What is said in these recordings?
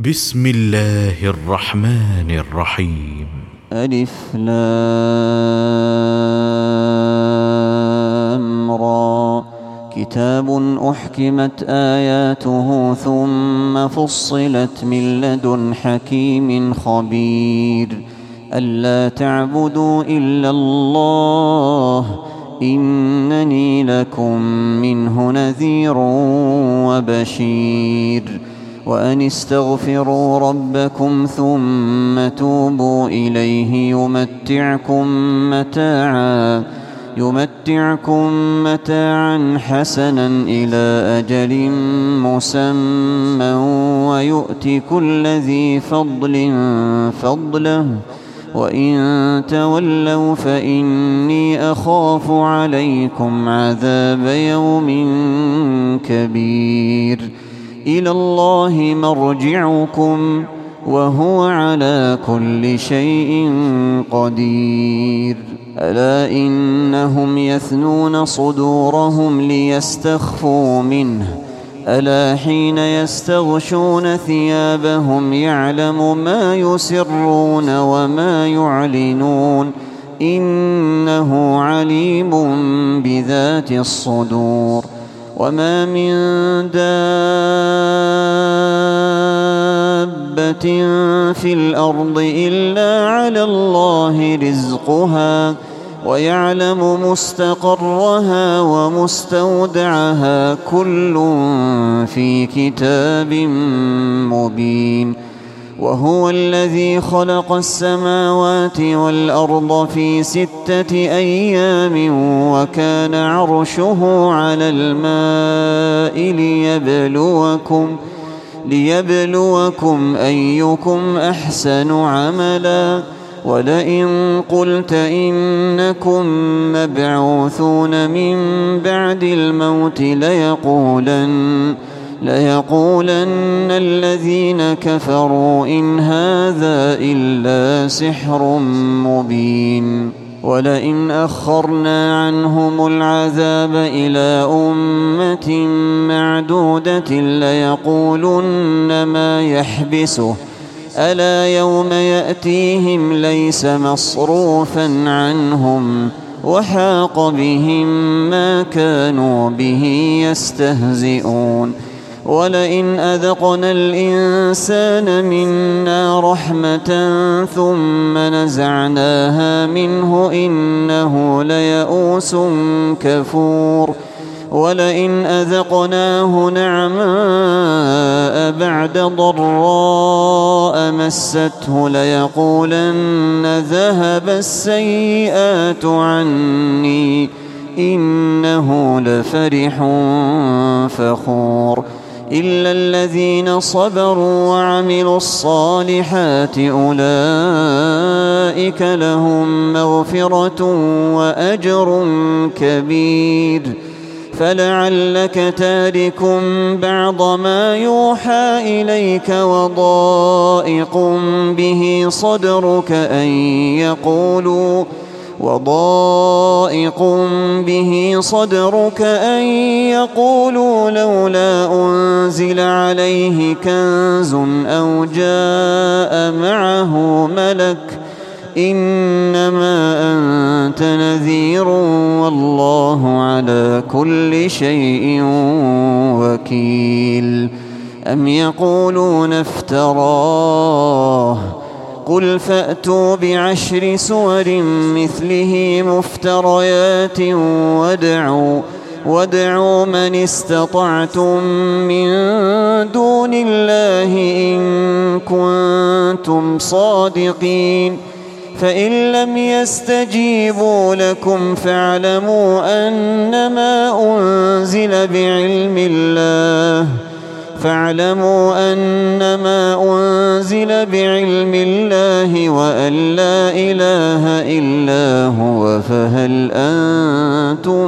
بسم الله الرحمن الرحيم. ألف لام را. كتاب أحكمت آياته ثم فصلت من لدن حكيم خبير ألا تعبدوا إلا الله إنني لكم منه نذير وبشير وأن استغفروا ربكم ثم توبوا إليه يمتعكم متاعا حسنا إلى أجل مسمى ويؤت كل ذي فضل فضله وإن تولوا فإني أخاف عليكم عذاب يوم كبير إلى الله مرجعكم وهو على كل شيء قدير ألا إنهم يثنون صدورهم ليستخفوا منه ألا حين يستغشون ثيابهم يعلم ما يسرون وما يعلنون إنه عليم بذات الصدور وما من دابة في الأرض إلا على الله رزقها ويعلم مستقرها ومستودعها كل في كتاب مبين وهو الذي خلق السماوات والأرض في 6 أيام وكان عرشه على الماء ليبلوكم أيكم أحسن عملا ولئن قلت إنكم مبعوثون من بعد الموت ليقولن الذين كفروا إن هذا إلا سحر مبين ولئن أخرنا عنهم العذاب إلى أمة معدودة ليقولن ما يحبسه ألا يوم يأتيهم ليس مصروفا عنهم وحاق بهم ما كانوا به يستهزئون ولئن أذقنا الإنسان منا رحمة ثم نزعناها منه إنه ليئوس كفور ولئن أذقناه نعماء بعد ضراء مسته ليقولن ذهب السيئات عني إنه لفرح فخور إلا الذين صبروا وعملوا الصالحات أولئك لهم مغفرة وأجر كبير فلعلك تارك بعض ما يوحى إليك وضائق به صدرك أن يقولوا لولا أنزل عليه كنز أو جاء معه ملك إنما أنت نذير والله على كل شيء وكيل أم يقولون افتراه قل فأتوا ب10 سور مثله مفتريات وادعوا من استطعتم من دون الله إن كنتم صادقين فإن لم يستجيبوا لكم فاعلموا أنما أنزل بعلم الله وأن لا إله إلا هو فهل أنتم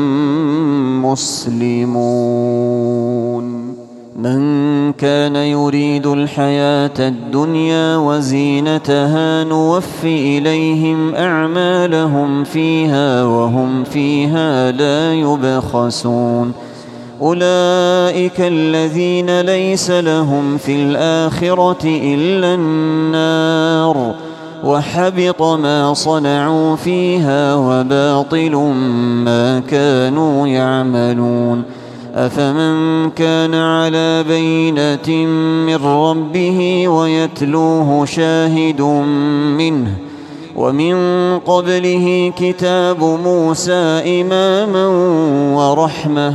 مسلمون من كان يريد الحياة الدنيا وزينتها نوفي إليهم أعمالهم فيها وهم فيها لا يبخسون أولئك الذين ليس لهم في الآخرة إلا النار وحبط ما صنعوا فيها وباطل ما كانوا يعملون. أفمن كان على بينة من ربه ويتلوه شاهد منه ومن قبله كتاب موسى إماما ورحمة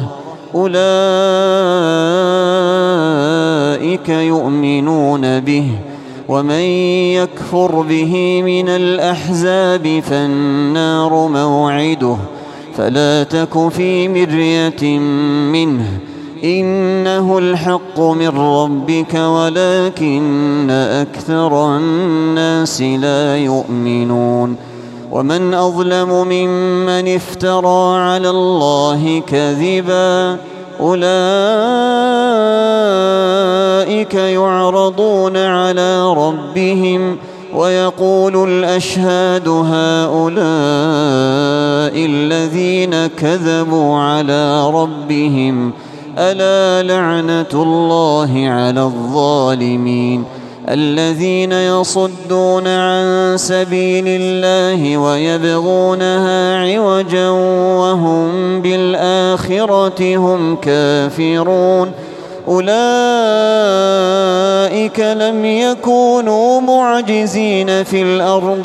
أولئك يؤمنون به ومن يكفر به من الأحزاب فالنار موعده فلا تك في مرية منه إنه الحق من ربك ولكن أكثر الناس لا يؤمنون. ومن أظلم ممن افترى على الله كذبا أولئك يعرضون على ربهم ويقول الأشهاد هؤلاء الذين كذبوا على ربهم ألا لعنة الله على الظالمين الذين يصدون عن سبيل الله ويبغونها عوجا وهم بالآخرة هم كافرون. أولئك لم يكونوا معجزين في الأرض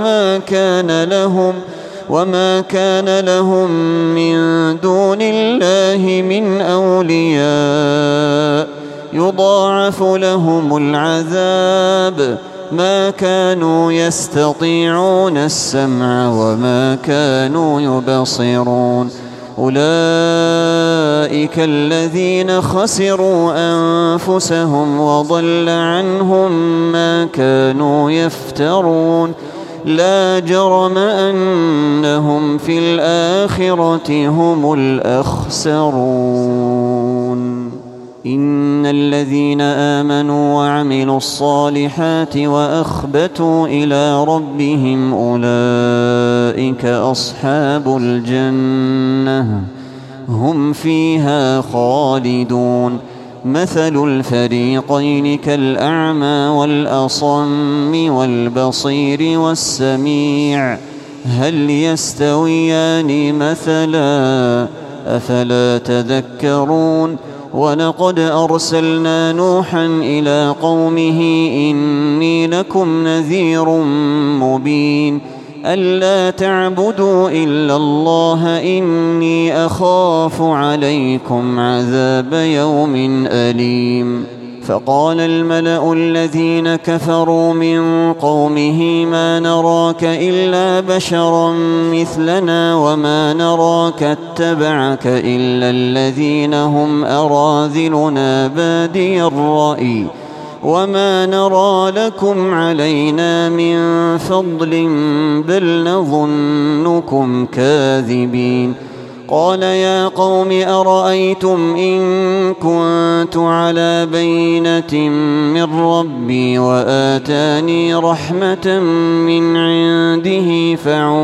وما كان لهم من دون الله من أولياء يضاعف لهم العذاب ما كانوا يستطيعون السمع وما كانوا يبصرون. أولئك الذين خسروا أنفسهم وضل عنهم ما كانوا يفترون لا جرم أنهم في الآخرة هم الأخسرون. إن الذين آمنوا وعملوا الصالحات وأخبتوا إلى ربهم أولئك أصحاب الجنة هم فيها خالدون. مثل الفريقين كالأعمى والأصم والبصير والسميع هل يستويان مثلا أفلا تذكرون. ولقد أرسلنا نوحا إلى قومه إني لكم نذير مبين ألا تعبدوا إلا الله إني أخاف عليكم عذاب يوم أليم. فقال الملأ الذين كفروا من قومه ما نراك إلا بشرا مثلنا وما نراك اتبعك إلا الذين هم أراذلنا بادي الرأي وما نرى لكم علينا من فضل بل نظنكم كاذبين. قال يا قوم أرأيتم إن كنت على بينة من ربي وآتاني رحمة من عنده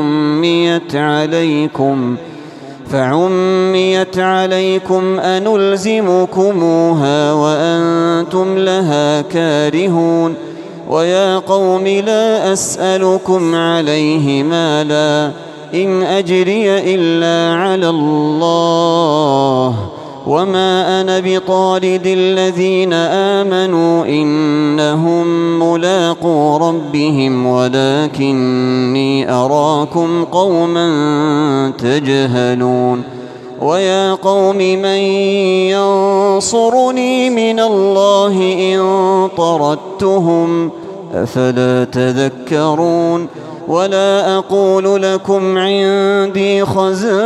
فعميت عليكم أنلزمكموها وأنتم لها كارهون. ويا قوم لا أسألكم عليه مالا إن أجري إلا على الله وما أنا بطارد الذين آمنوا إنهم ملاقو ربهم ولكني أراكم قوما تجهلون. ويا قوم من ينصرني من الله إن طردتهم أفلا تذكرون. ولا أقول لكم عندي خزائن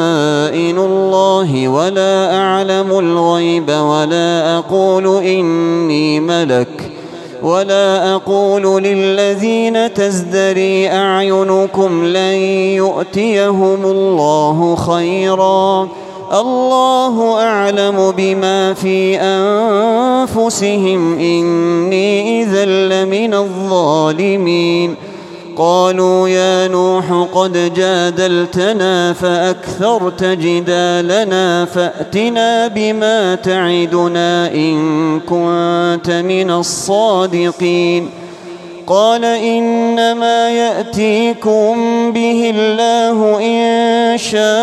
الله ولا أعلم الغيب ولا أقول إني ملك ولا أقول للذين تزدري أعينكم لن يؤتيهم الله خيرا الله أعلم بما في أنفسهم إني إذا لمن الظالمين. قالوا يا نوح قد جادلتنا فأكثرت جدالنا فأتنا بما تعدنا إن كنت من الصادقين قال إنما يأتيكم به الله إن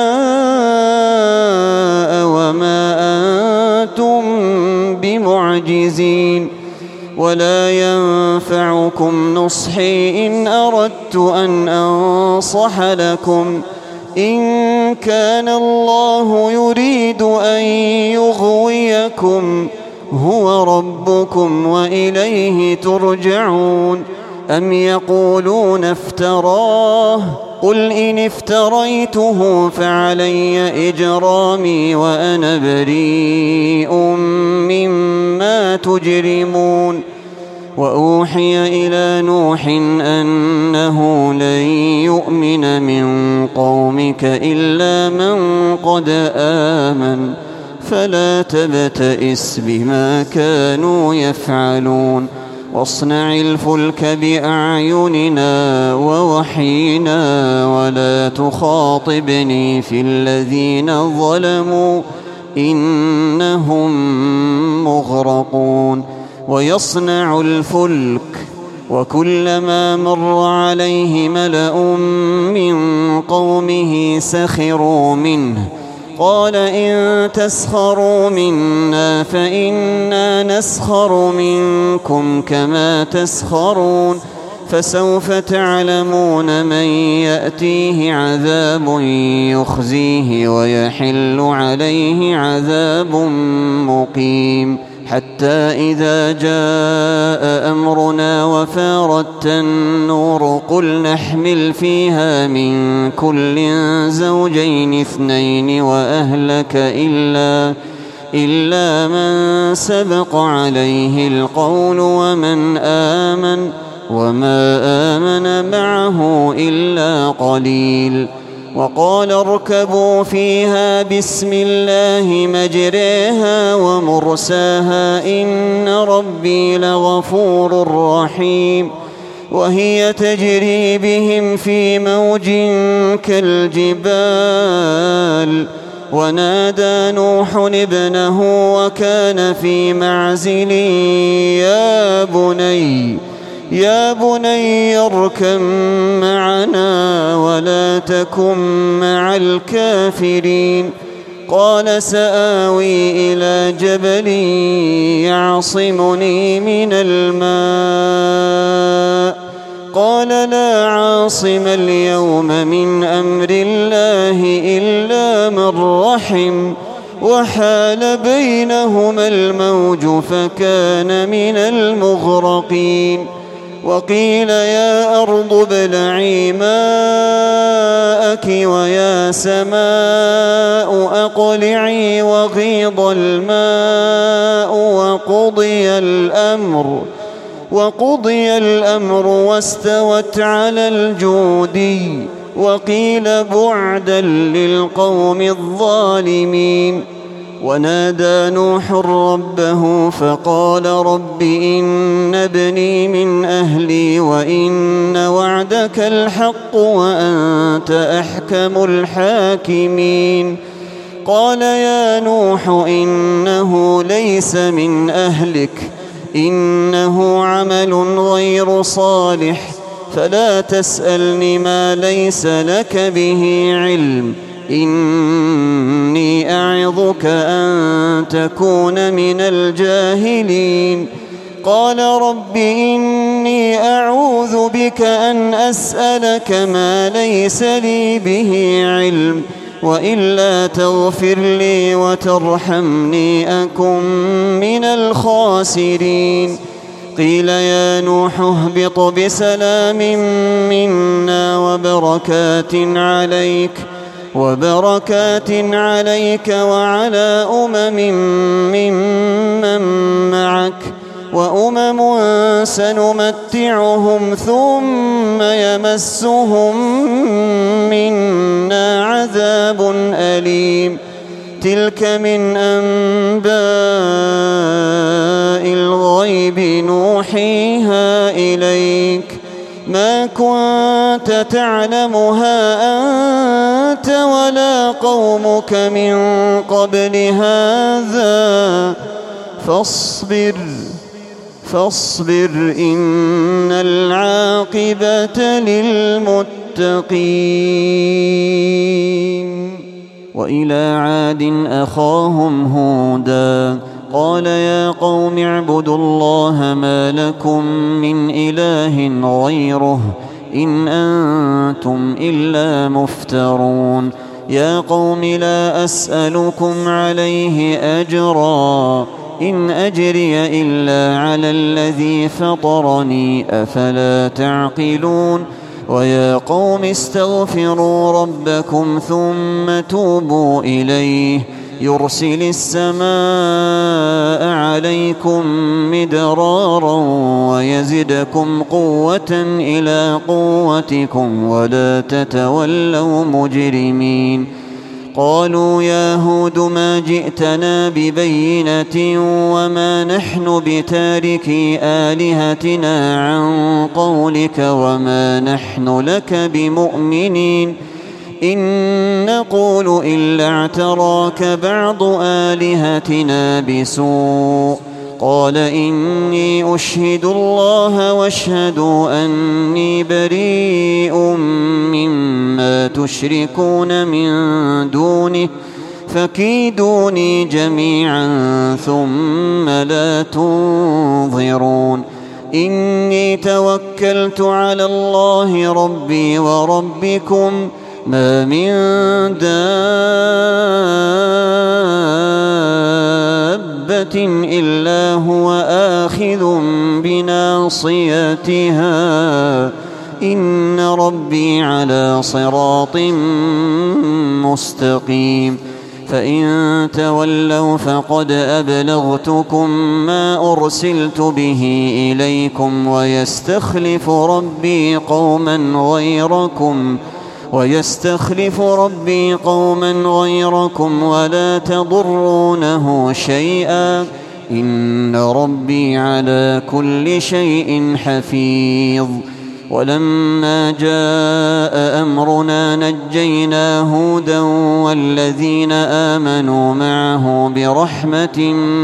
شاء وما أنتم بمعجزين ولا ينفعكم نصحي إن أردت أن أنصح لكم إن كان الله يريد أن يغويكم هو ربكم وإليه ترجعون أم يقولون افتراه قل إن افتريته فعلي إجرامي وأنا بريء مما تجرمون وأوحي إلى نوح أنه لن يؤمن من قومك إلا من قد آمن فلا تبتئس بما كانوا يفعلون واصنع الفلك بأعيننا ووحينا ولا تخاطبني في الذين ظلموا إنهم مغرقون ويصنع الفلك وكلما مر عليه ملأ من قومه سخروا منه قال إن تسخروا منا فإنا نسخر منكم كما تسخرون فسوف تعلمون من يأتيه عذاب يخزيه ويحل عليه عذاب مقيم حتى إذا جاء أمرنا وفارت النور قل نحمل فيها من كل زوجين اثنين وأهلك إلا من سبق عليه القول وما آمن معه إلا قليل وقال اركبوا فيها بسم الله مجريها ومرساها إن ربي لغفور رحيم وهي تجري بهم في موج كالجبال ونادى نوح ابنه وكان في معزل يا بني اركب معنا ولا تكن مع الكافرين قال سآوي إلى جبل يعصمني من الماء قال لا عاصم اليوم من أمر الله إلا من رحم وحال بينهما الموج فكان من المغرقين وقيل يا أرض ابلعي ماءك ويا سماء أقلعي وغيض الماء وقضي الأمر واستوت على الجودي وقيل بعدا للقوم الظالمين ونادى نوح ربه فقال رب إن ابني من أهلي وإن وعدك الحق وأنت أحكم الحاكمين قال يا نوح إنه ليس من أهلك إنه عمل غير صالح فلا تسألني ما ليس لك به علم إني أعظك أن تكون من الجاهلين قال رب إني أعوذ بك أن أسألك ما ليس لي به علم وإلا تغفر لي وترحمني أكن من الخاسرين قيل يا نوح اهبط بسلام منا وبركات عليك وعلى ممن معك وأمم سنمتعهم ثم يمسهم منا عذاب أليم تلك من أنباء الغيب نوحيها إليك ما كنت تعلمها أنت ولا قومك من قبل هذا فاصبر إن العاقبة للمتقين. وإلى عاد أخاهم هودا قال يا قوم اعبدوا الله ما لكم من إله غيره إن أنتم إلا مفترون. يا قوم لا أسألكم عليه أجرا إن أجري إلا على الذي فطرني أفلا تعقلون. ويا قوم استغفروا ربكم ثم توبوا إليه يرسل السماء عليكم مدرارا ويزدكم قوة إلى قوتكم ولا تتولوا مجرمين. قالوا يا هود ما جئتنا ببينة وما نحن بتاركي آلهتنا عن قولك وما نحن لك بمؤمنين إن نقول إلا اعتراك بعض آلهتنا بسوء. قال إني أشهد الله واشهدوا أني بريء مما تشركون من دونه فكيدوني جميعا ثم لا تنظرون. إني توكلت على الله ربي وربكم ما من دابة إلا هو آخذ بناصيتها إن ربي على صراط مستقيم. فإن تولوا فقد أبلغتكم ما أرسلت به إليكم ويستخلف ربي قوما غيركم ولا تضرونه شيئا إن ربي على كل شيء حفيظ. ولما جاء أمرنا نجينا هودا والذين آمنوا معه برحمة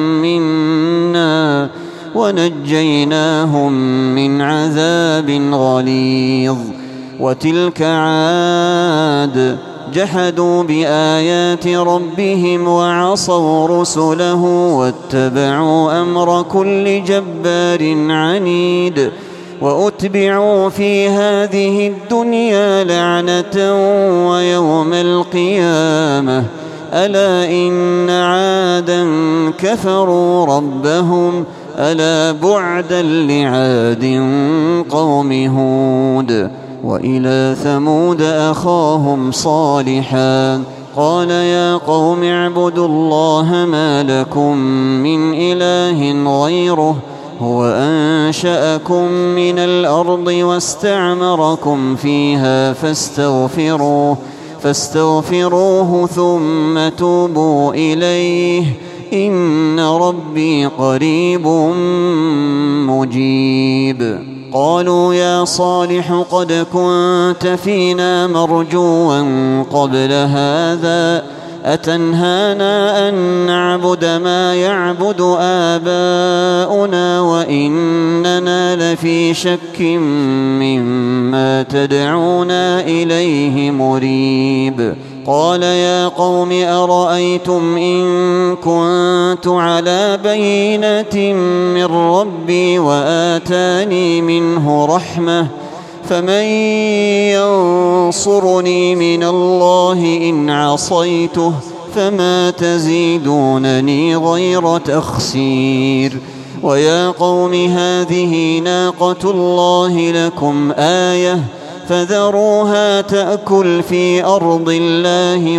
منا ونجيناهم من عذاب غليظ. وتلك عاد جحدوا بآيات ربهم وعصوا رسله واتبعوا أمر كل جبار عنيد. وأتبعوا في هذه الدنيا لعنة ويوم القيامة ألا إن عادا كفروا ربهم ألا بعدا لعاد قوم هود. وإلى ثمود أخاهم صالحا قال يا قوم اعبدوا الله ما لكم من إله غيره هو أنشأكم من الأرض واستعمركم فيها فاستغفروه ثم توبوا إليه إن ربي قريب مجيب. قالوا يا صالح قد كنت فينا مرجوا قبل هذا أتنهانا أن نعبد ما يعبد آباؤنا وإننا لفي شك مما تدعونا إليه مريب. قال يا قوم أرأيتم إن كنت على بينة من ربي وآتاني منه رحمة فمن ينصرني من الله إن عصيته فما تزيدونني غير تخسير. ويا قوم هذه ناقة الله لكم آية فذروها تأكل في أرض الله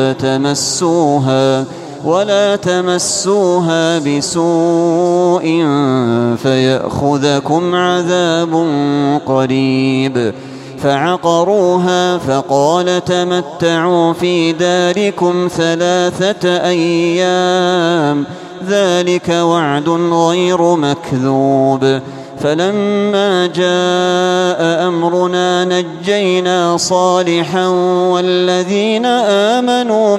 ولا تمسوها بسوء فيأخذكم عذاب قريب. فعقروها فقال تمتعوا في داركم 3 أيام ذلك وعد غير مكذوب. فلما جاء أمرنا نجينا صالحا والذين آمنوا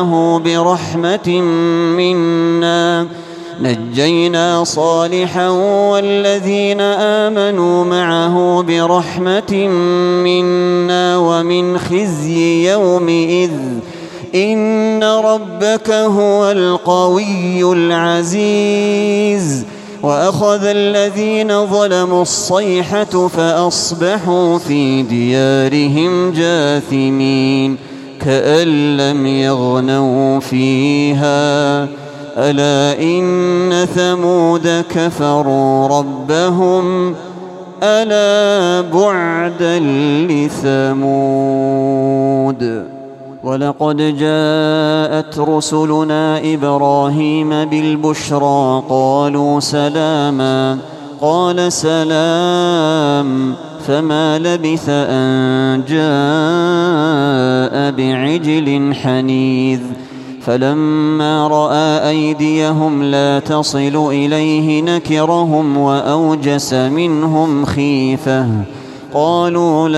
معه برحمة منا ومن خزي يومئذ إن ربك هو القوي العزيز. وأخذ الذين ظلموا الصيحة فأصبحوا في ديارهم جاثمين كأن لم يغنوا فيها ألا إن ثمود كفروا ربهم ألا بعدا لثمود. ولقد جاءت رسلنا إبراهيم بالبشرى قالوا سلاما قال سلام فما لبث أن جاء بعجل حنيذ. فلما رأى أيديهم لا تصل إليه نكرهم وأوجس منهم خيفة قالوا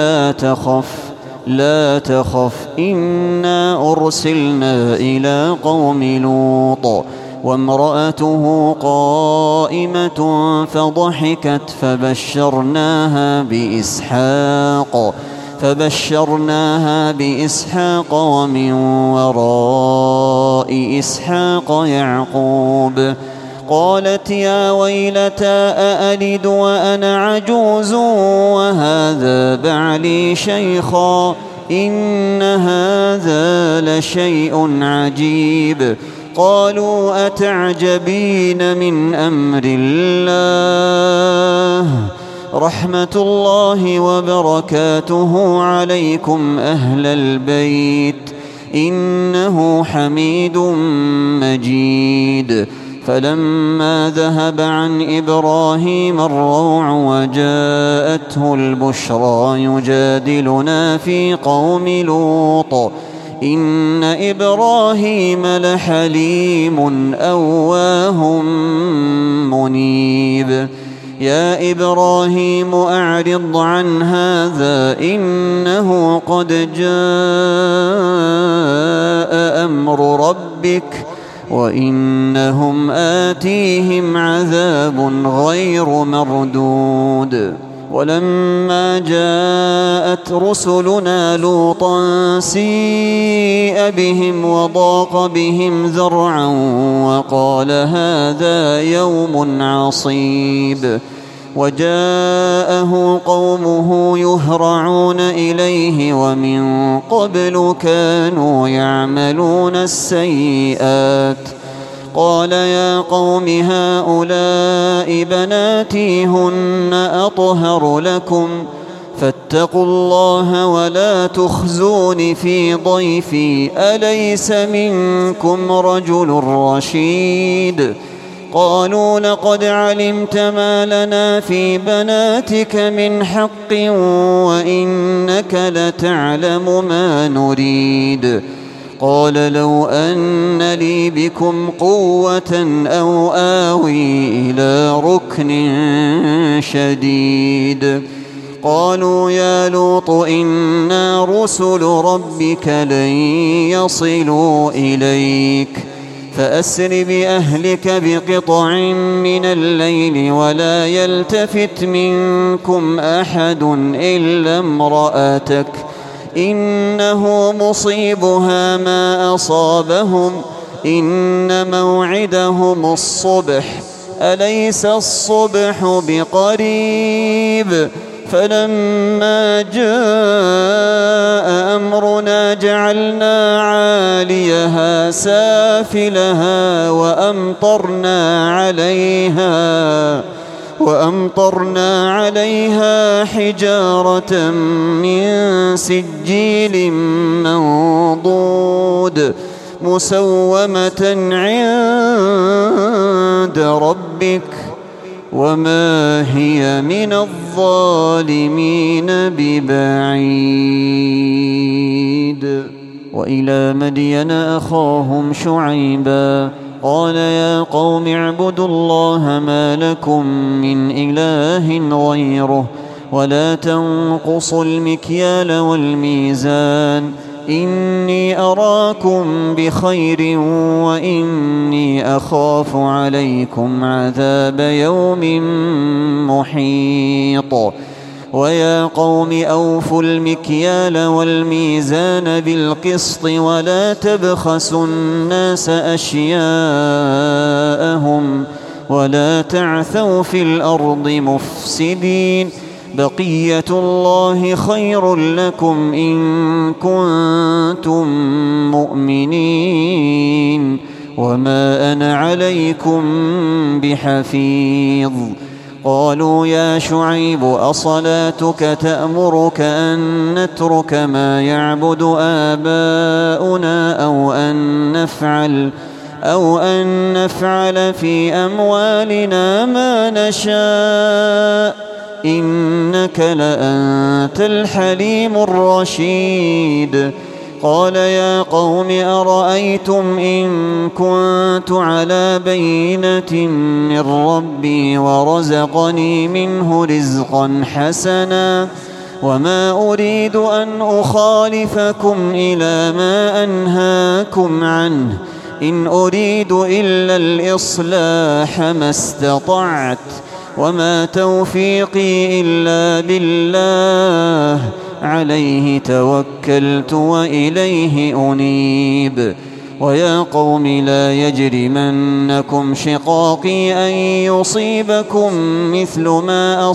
لا تخف إنا أرسلنا إلى قوم لوط وامرأته قائمة فضحكت فبشرناها بإسحاق ومن وراء إسحاق يعقوب. قالت يا ويلتى أألد وأنا عجوز وهذا بعلي شيخا إن هذا لشيء عجيب. قالوا أتعجبين من أمر الله رحمة الله وبركاته عليكم أهل البيت إنه حميد مجيد. فلما ذهب عن إبراهيم الروع وجاءته البشرى يجادلنا في قوم لوط إن إبراهيم لحليم أواه منيب. يا إبراهيم أعرض عن هذا إنه قد جاء أمر ربك وإنهم آتيهم عذاب غير مردود. ولما جاءت رسلنا لوطا سيء بهم وضاق بهم ذرعا وقال هذا يوم عصيب. وجاءه قومه يهرعون إليه ومن قبل كانوا يعملون السيئات. قال يا قوم هؤلاء بناتي هن أطهر لكم فاتقوا الله ولا تخزون في ضيفي أليس منكم رجل رشيد. قالوا لقد علمت ما لنا في بناتك من حق وإنك لتعلم ما نريد. قال لو أن لي بكم قوة أو آوي إلى ركن شديد. قالوا يا لوط إنا رسل ربك لن يصلوا إليك فأسر بأهلك بقطع من الليل ولا يلتفت منكم أحد إلا امرأتك إنه مصيبها ما أصابهم إن موعدهم الصبح أليس الصبح بقريب. فلما جاء أمرنا جعلنا عاليها سافلها وأمطرنا عليها حجارة من سجيل منضود مسومة عند ربك وما هي من الظالمين ببعيد. وإلى مدين أخاهم شعيبا قال يا قوم اعبدوا الله ما لكم من إله غيره ولا تنقصوا المكيال والميزان إني أراكم بخير وإني أخاف عليكم عذاب يوم محيط ويا قوم أوفوا المكيال والميزان بالقسط ولا تبخسوا الناس أشياءهم ولا تعثوا في الأرض مفسدين بقية الله خير لكم إن كنتم مؤمنين وما أنا عليكم بحفيظ قالوا يا شعيب أصلاتك تأمرك أن نترك ما يعبد آباؤنا أو أن نفعل في أموالنا ما نشاء إنك لأنت الحليم الرشيد قال يا قوم أرأيتم إن كنت على بينة من ربي ورزقني منه رزقا حسنا وما أريد أن أخالفكم إلى ما أنهاكم عنه إن أريد إلا الإصلاح ما استطعت وما توفيقي إلا بالله عليه توكلت وإليه أنيب ويا قوم لا يجرمنكم شقاقي أن يصيبكم مثل ما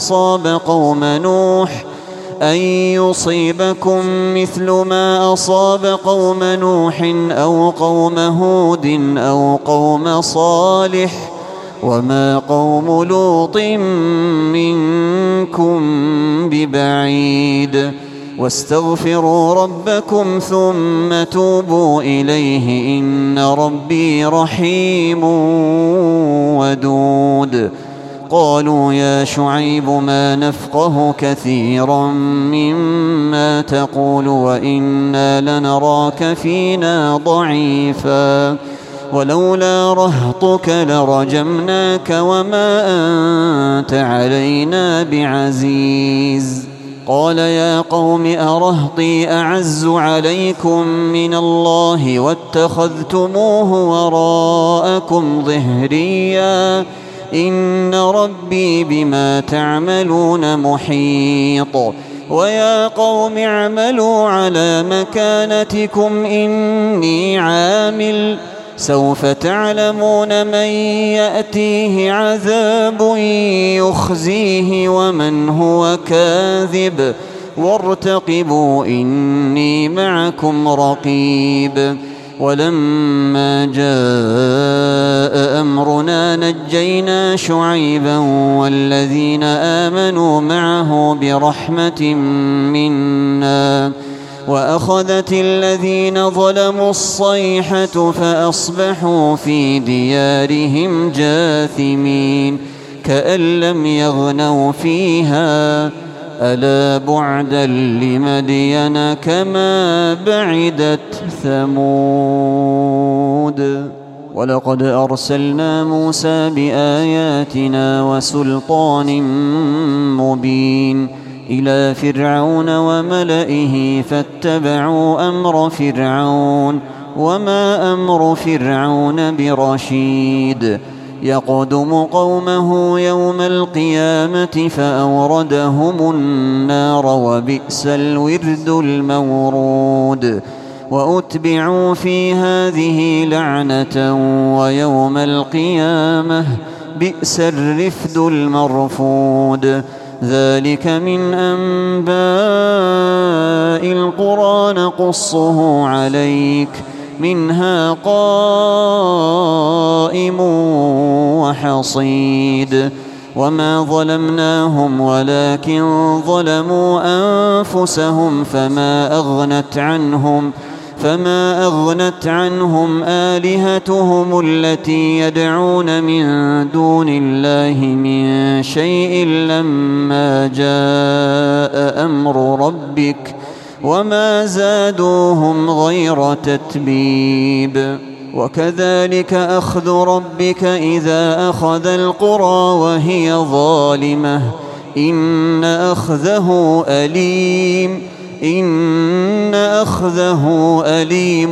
أصاب قوم نوح أو قوم هود أو قوم صالح وما قوم لوط منكم ببعيد واستغفروا ربكم ثم توبوا إليه إن ربي رحيم ودود قالوا يا شعيب ما نفقه كثيرا مما تقول وإنا لنراك فينا ضعيفا ولولا رهطك لرجمناك وما أنت علينا بعزيز قال يا قوم أرهطي أعز عليكم من الله واتخذتموه وراءكم ظهريا إن ربي بما تعملون محيط ويا قوم اعملوا على مكانتكم إني عامل سوف تعلمون من يأتيه عذاب يخزيه ومن هو كاذب وارتقبوا إني معكم رقيب ولما جاء أمرنا نجينا شعيبا والذين آمنوا معه برحمة منا وأخذت الذين ظلموا الصيحة فأصبحوا في ديارهم جاثمين كأن لم يغنوا فيها ألا بعدا لمدين كما بعدت ثمود ولقد أرسلنا موسى بآياتنا وسلطان مبين إلى فرعون وملئه فاتبعوا أمر فرعون وما أمر فرعون برشيد يقدم قومه يوم القيامة فأوردهم النار وبئس الورد المورود وأتبعوا في هذه لعنة ويوم القيامة بئس الرفد المرفود ذلك من أنباء القرى نقصه عليك منها قائم وحصيد وما ظلمناهم ولكن ظلموا أنفسهم فما أغنت عنهم آلهتهم التي يدعون من دون الله من شيء لما جاء أمر ربك وما زادوهم غير تتبيب وكذلك أخذ ربك إذا أخذ القرى وهي ظالمة إن أخذه أليم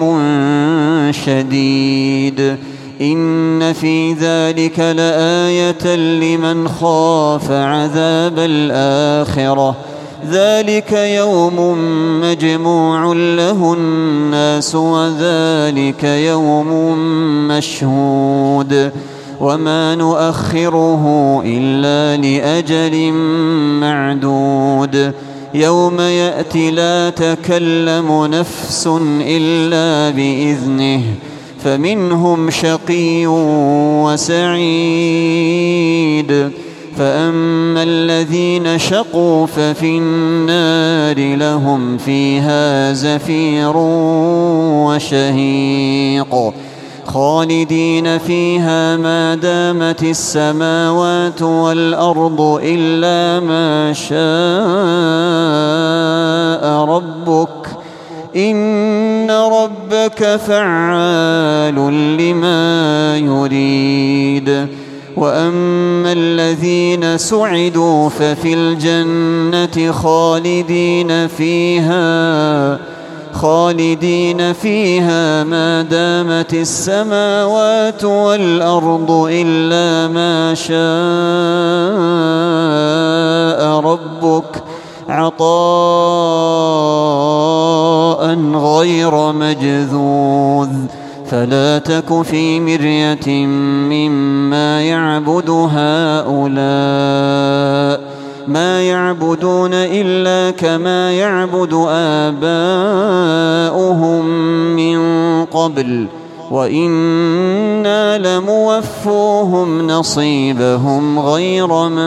شديد. إن في ذلك لآية لمن خاف عذاب الآخرة ذلك يوم مجموع له الناس وذلك يوم مشهود وما نؤخره إلا لأجل معدود يوم يأتي لا تكلم نفس إلا بإذنه فمنهم شقي وسعيد. فأما الذين شقوا ففي النار لهم فيها زفير وشهيق خالدين فيها ما دامت السماوات والأرض إلا ما شاء ربك إن ربك فعال لما يريد. وأما الذين سعدوا ففي الجنة خالدين فيها ما دامت السماوات والأرض إلا ما شاء ربك عطاء غير مجذوذ. فلا تك في مرية مما يعبد هؤلاء ما يعبدون إلا كما يعبد آباؤهم من قبل وإنا لموفوهم نصيبهم غير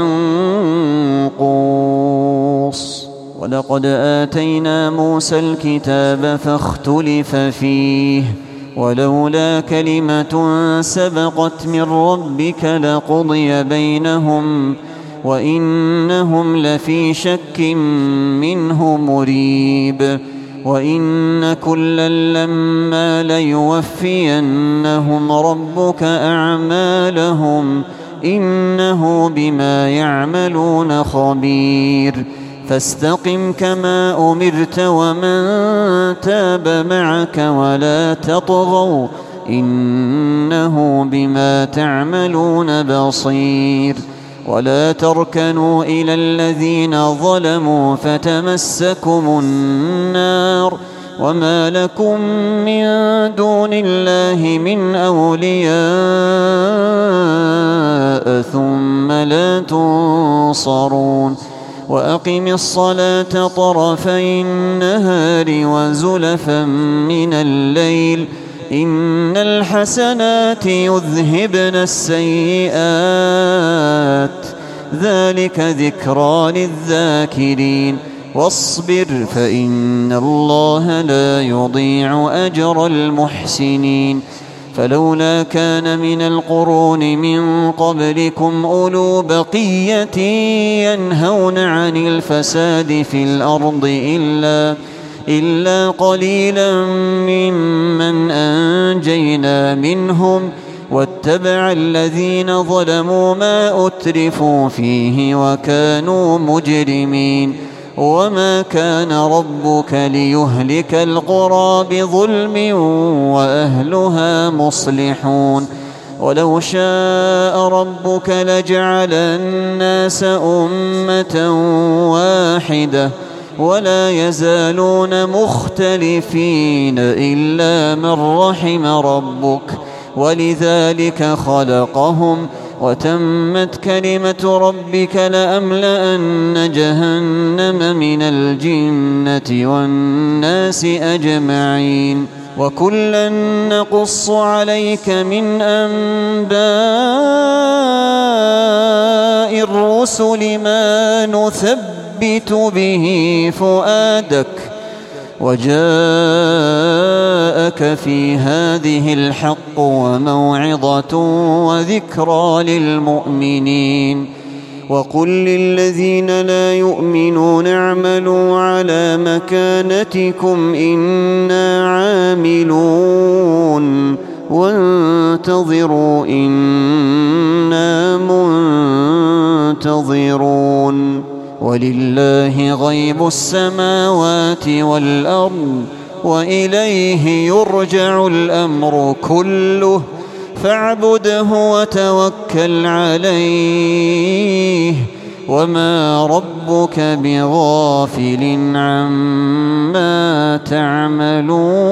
منقوص. ولقد آتينا موسى الكتاب فاختلف فيه ولولا كلمة سبقت من ربك لقضي بينهم وإنهم لفي شك منه مريب. وإن كلا لما ليوفينهم ربك أعمالهم إنه بما يعملون خبير. فاستقم كما أمرت ومن تاب معك ولا تطغوا إنه بما تعملون بصير. ولا تركنوا إلى الذين ظلموا فتمسكم النار وما لكم من دون الله من أولياء ثم لا تنصرون. وأقم الصلاة طرفي النهار وزلفا من الليل إن الحسنات يذهبن السيئات ذلك ذكرى للذاكرين. واصبر فإن الله لا يضيع أجر المحسنين. فلولا كان من القرون من قبلكم أولو بقية ينهون عن الفساد في الأرض إلا قليلا ممن أنجينا منهم واتبع الذين ظلموا ما أترفوا فيه وكانوا مجرمين. وما كان ربك ليهلك القرى بظلم وأهلها مصلحون. ولو شاء ربك لجعل الناس أمة واحدة ولا يزالون مختلفين إلا من رحم ربك ولذلك خلقهم وتمت كلمة ربك لأملأن جهنم من الجنة والناس أجمعين. وكلا نقص عليك من أنباء الرسل ما نثبت به فؤادك وجاءك في هذه الحق وموعظة وذكرى للمؤمنين. وقل للذين لا يؤمنون اعملوا على مكانتكم إنا عاملون وانتظروا إنا منتظرون ولله غيب السماوات والأرض وإليه يرجع الأمر كله فاعبده وتوكل عليه وما ربك بغافل عما تعملون